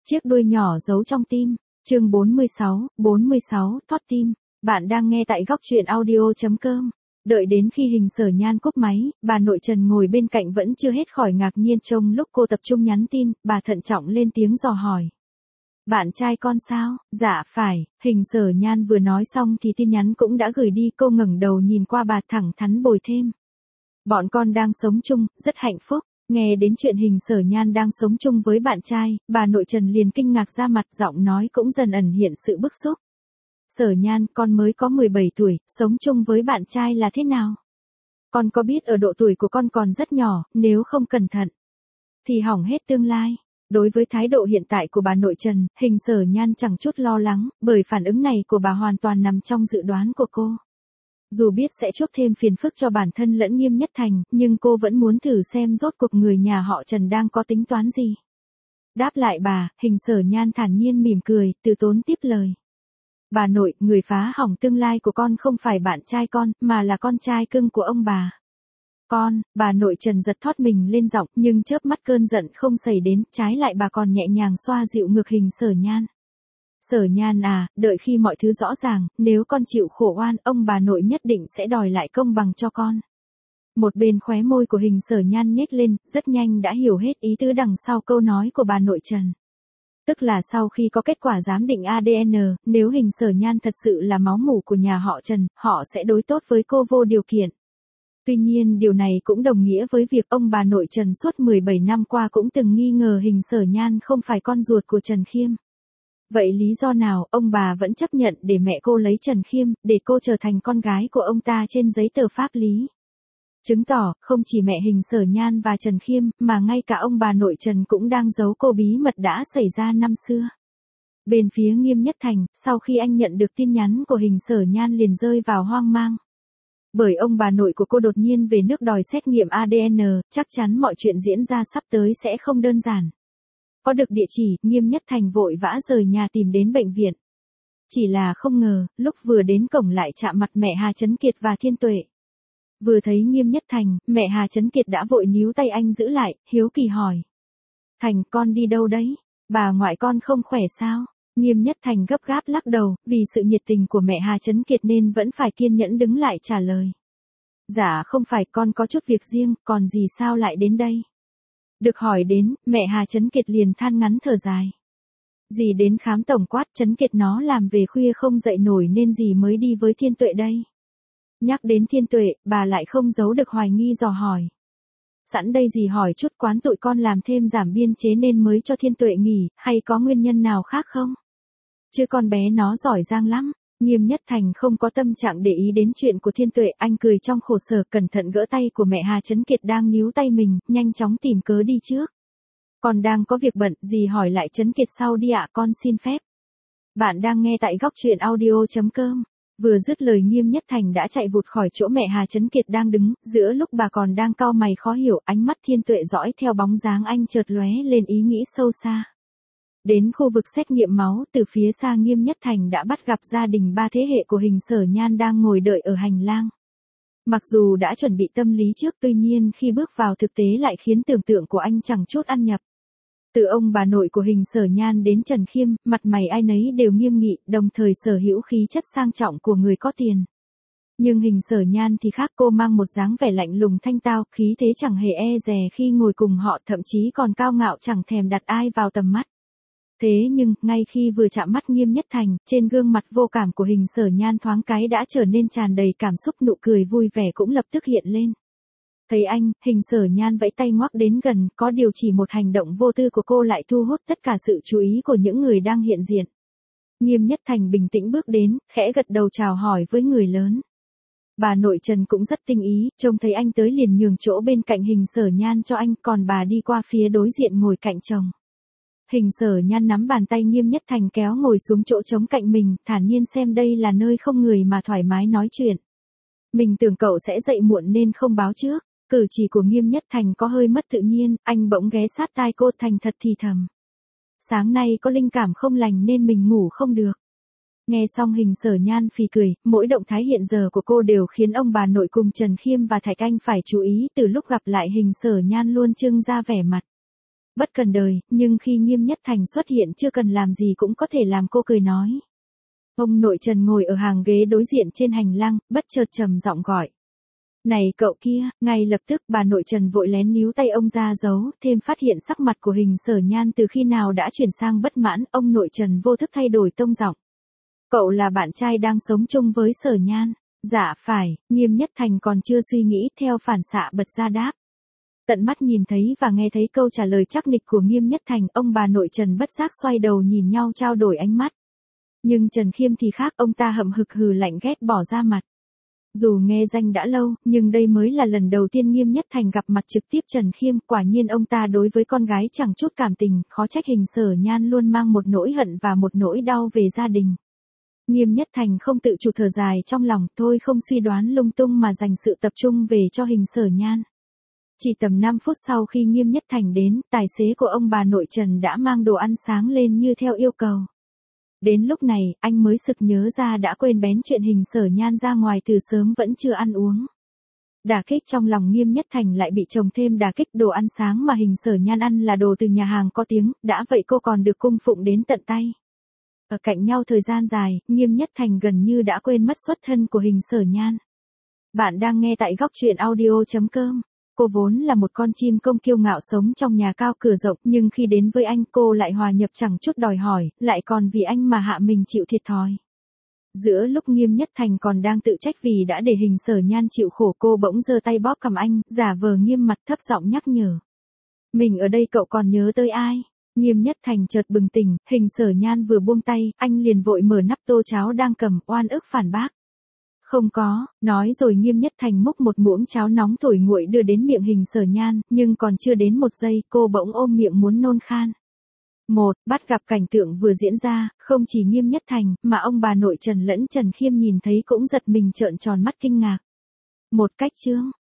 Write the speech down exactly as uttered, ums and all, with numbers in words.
Chiếc đuôi nhỏ giấu trong tim, chương bốn mươi sáu, bốn mươi sáu, thót tim. Bạn đang nghe tại góc truyện audio.com. Đợi đến khi Hình Sở Nhan cúp máy, bà nội Trần ngồi bên cạnh vẫn chưa hết khỏi ngạc nhiên trông lúc cô tập trung nhắn tin, bà thận trọng lên tiếng dò hỏi. Bạn trai con sao? Dạ phải, Hình Sở Nhan vừa nói xong thì tin nhắn cũng đã gửi đi, cô ngẩng đầu nhìn qua bà thẳng thắn bồi thêm. Bọn con đang sống chung, rất hạnh phúc. Nghe đến chuyện Hình Sở Nhan đang sống chung với bạn trai, bà nội Trần liền kinh ngạc ra mặt, giọng nói cũng dần ẩn hiện sự bức xúc. Sở Nhan, con mới có mười bảy tuổi, sống chung với bạn trai là thế nào? Con có biết ở độ tuổi của con còn rất nhỏ, nếu không cẩn thận, thì hỏng hết tương lai. Đối với thái độ hiện tại của bà nội Trần, Hình Sở Nhan chẳng chút lo lắng, bởi phản ứng này của bà hoàn toàn nằm trong dự đoán của cô. Dù biết sẽ chuốc thêm phiền phức cho bản thân lẫn Nghiêm Nhất Thành, nhưng cô vẫn muốn thử xem rốt cuộc người nhà họ Trần đang có tính toán gì. Đáp lại bà, Hình Sở Nhan thản nhiên mỉm cười, từ tốn tiếp lời. Bà nội, người phá hỏng tương lai của con không phải bạn trai con, mà là con trai cưng của ông bà. Con, bà nội Trần giật thót mình lên giọng, nhưng chớp mắt cơn giận không xảy đến, trái lại bà còn nhẹ nhàng xoa dịu ngực Hình Sở Nhan. Sở Nhan à, đợi khi mọi thứ rõ ràng, nếu con chịu khổ oan, ông bà nội nhất định sẽ đòi lại công bằng cho con. Một bên khóe môi của Hình Sở Nhan nhếch lên, rất nhanh đã hiểu hết ý tứ đằng sau câu nói của bà nội Trần. Tức là sau khi có kết quả giám định a đê en, nếu Hình Sở Nhan thật sự là máu mủ của nhà họ Trần, họ sẽ đối tốt với cô vô điều kiện. Tuy nhiên điều này cũng đồng nghĩa với việc ông bà nội Trần suốt mười bảy năm qua cũng từng nghi ngờ Hình Sở Nhan không phải con ruột của Trần Khiêm. Vậy lý do nào ông bà vẫn chấp nhận để mẹ cô lấy Trần Khiêm, để cô trở thành con gái của ông ta trên giấy tờ pháp lý? Chứng tỏ, không chỉ mẹ Hình Sở Nhan và Trần Khiêm, mà ngay cả ông bà nội Trần cũng đang giấu cô bí mật đã xảy ra năm xưa. Bên phía Nghiêm Nhất Thành, sau khi anh nhận được tin nhắn của Hình Sở Nhan liền rơi vào hoang mang. Bởi ông bà nội của cô đột nhiên về nước đòi xét nghiệm a đê en, chắc chắn mọi chuyện diễn ra sắp tới sẽ không đơn giản. Có được địa chỉ, Nghiêm Nhất Thành vội vã rời nhà tìm đến bệnh viện. Chỉ là không ngờ, lúc vừa đến cổng lại chạm mặt mẹ Hà Chấn Kiệt và Thiên Tuệ. Vừa thấy Nghiêm Nhất Thành, mẹ Hà Chấn Kiệt đã vội níu tay anh giữ lại, hiếu kỳ hỏi. Thành, con đi đâu đấy? Bà ngoại con không khỏe sao? Nghiêm Nhất Thành gấp gáp lắc đầu, vì sự nhiệt tình của mẹ Hà Chấn Kiệt nên vẫn phải kiên nhẫn đứng lại trả lời. Dạ không phải, con có chút việc riêng, còn gì sao lại đến đây? Được hỏi đến, mẹ Hà Chấn Kiệt liền than ngắn thở dài. Dì đến khám tổng quát, Chấn Kiệt nó làm về khuya không dậy nổi nên dì mới đi với Thiên Tuệ đây. Nhắc đến Thiên Tuệ, bà lại không giấu được hoài nghi dò hỏi. Sẵn đây dì hỏi chút, quán tụi con làm thêm giảm biên chế nên mới cho Thiên Tuệ nghỉ, hay có nguyên nhân nào khác không? Chứ con bé nó giỏi giang lắm. Nghiêm Nhất Thành không có tâm trạng để ý đến chuyện của Thiên Tuệ, anh cười trong khổ sở, cẩn thận gỡ tay của mẹ Hà Chấn Kiệt đang níu tay mình, nhanh chóng tìm cớ đi trước. Con đang có việc bận, dì hỏi lại Chấn Kiệt sau đi ạ, con xin phép. Bạn đang nghe tại góc truyện audio.com. Vừa dứt lời Nghiêm Nhất Thành đã chạy vụt khỏi chỗ mẹ Hà Chấn Kiệt đang đứng, giữa lúc bà còn đang cau mày khó hiểu, ánh mắt Thiên Tuệ dõi theo bóng dáng anh chợt lóe lên ý nghĩ sâu xa. Đến khu vực xét nghiệm máu, từ phía xa Nghiêm Nhất Thành đã bắt gặp gia đình ba thế hệ của Hình Sở Nhan đang ngồi đợi ở hành lang. Mặc dù đã chuẩn bị tâm lý trước, tuy nhiên khi bước vào thực tế lại khiến tưởng tượng của anh chẳng chút ăn nhập. Từ ông bà nội của Hình Sở Nhan đến Trần Khiêm, mặt mày ai nấy đều nghiêm nghị, đồng thời sở hữu khí chất sang trọng của người có tiền. Nhưng Hình Sở Nhan thì khác, cô mang một dáng vẻ lạnh lùng thanh tao, khí thế chẳng hề e dè khi ngồi cùng họ, thậm chí còn cao ngạo chẳng thèm đặt ai vào tầm mắt. Thế nhưng, ngay khi vừa chạm mắt Nghiêm Nhất Thành, trên gương mặt vô cảm của Hình Sở Nhan thoáng cái đã trở nên tràn đầy cảm xúc, nụ cười vui vẻ cũng lập tức hiện lên. Thấy anh, Hình Sở Nhan vẫy tay ngoắc đến gần, có điều chỉ một hành động vô tư của cô lại thu hút tất cả sự chú ý của những người đang hiện diện. Nghiêm Nhất Thành bình tĩnh bước đến, khẽ gật đầu chào hỏi với người lớn. Bà nội Trần cũng rất tinh ý, trông thấy anh tới liền nhường chỗ bên cạnh Hình Sở Nhan cho anh, còn bà đi qua phía đối diện ngồi cạnh chồng. Hình Sở Nhan nắm bàn tay Nghiêm Nhất Thành kéo ngồi xuống chỗ trống cạnh mình, thản nhiên xem đây là nơi không người mà thoải mái nói chuyện. Mình tưởng cậu sẽ dậy muộn nên không báo trước. Cử chỉ của Nghiêm Nhất Thành có hơi mất tự nhiên, anh bỗng ghé sát tai cô thành thật thì thầm. Sáng nay có linh cảm không lành nên mình ngủ không được. Nghe xong Hình Sở Nhan phì cười, mỗi động thái hiện giờ của cô đều khiến ông bà nội cùng Trần Khiêm và Thạch Anh phải chú ý, từ lúc gặp lại Hình Sở Nhan luôn trưng ra vẻ mặt bất cần đời, nhưng khi Nghiêm Nhất Thành xuất hiện chưa cần làm gì cũng có thể làm cô cười nói. Ông nội Trần ngồi ở hàng ghế đối diện trên hành lang, bất chợt trầm giọng gọi. Này cậu kia, ngay lập tức bà nội Trần vội lén níu tay ông ra giấu, thêm phát hiện sắc mặt của Hình Sở Nhan từ khi nào đã chuyển sang bất mãn, ông nội Trần vô thức thay đổi tông giọng. Cậu là bạn trai đang sống chung với Sở Nhan. Dạ phải, Nghiêm Nhất Thành còn chưa suy nghĩ theo phản xạ bật ra đáp. Tận mắt nhìn thấy và nghe thấy câu trả lời chắc nịch của Nghiêm Nhất Thành, ông bà nội Trần bất giác xoay đầu nhìn nhau trao đổi ánh mắt. Nhưng Trần Khiêm thì khác, ông ta hậm hực hừ lạnh ghét bỏ ra mặt. Dù nghe danh đã lâu, nhưng đây mới là lần đầu tiên Nghiêm Nhất Thành gặp mặt trực tiếp Trần Khiêm, quả nhiên ông ta đối với con gái chẳng chút cảm tình, khó trách Hình Sở Nhan luôn mang một nỗi hận và một nỗi đau về gia đình. Nghiêm Nhất Thành không tự chủ thở dài trong lòng, thôi không suy đoán lung tung mà dành sự tập trung về cho Hình Sở Nhan. Chỉ tầm năm phút sau khi Nghiêm Nhất Thành đến, tài xế của ông bà nội Trần đã mang đồ ăn sáng lên như theo yêu cầu. Đến lúc này, anh mới sực nhớ ra đã quên bén chuyện Hình Sở Nhan ra ngoài từ sớm vẫn chưa ăn uống. Đả kích trong lòng Nghiêm Nhất Thành lại bị chồng thêm đả kích, đồ ăn sáng mà Hình Sở Nhan ăn là đồ từ nhà hàng có tiếng, đã vậy cô còn được cung phụng đến tận tay. Ở cạnh nhau thời gian dài, Nghiêm Nhất Thành gần như đã quên mất xuất thân của Hình Sở Nhan. Bạn đang nghe tại góc truyện audio chấm com. Cô vốn là một con chim công kiêu ngạo sống trong nhà cao cửa rộng, nhưng khi đến với anh cô lại hòa nhập chẳng chút đòi hỏi, lại còn vì anh mà hạ mình chịu thiệt thòi. Giữa lúc Nghiêm Nhất Thành còn đang tự trách vì đã để Hình Sở Nhan chịu khổ, cô bỗng giơ tay bóp cằm anh, giả vờ nghiêm mặt thấp giọng nhắc nhở. Mình ở đây cậu còn nhớ tới ai? Nghiêm Nhất Thành chợt bừng tỉnh, Hình Sở Nhan vừa buông tay, anh liền vội mở nắp tô cháo đang cầm, oan ức phản bác. Không có, nói rồi Nghiêm Nhất Thành múc một muỗng cháo nóng thổi nguội đưa đến miệng Hình Sở Nhan, nhưng còn chưa đến một giây, cô bỗng ôm miệng muốn nôn khan. Một, bắt gặp cảnh tượng vừa diễn ra, không chỉ Nghiêm Nhất Thành, mà ông bà nội Trần lẫn Trần Khiêm nhìn thấy cũng giật mình trợn tròn mắt kinh ngạc. Một cách chướng,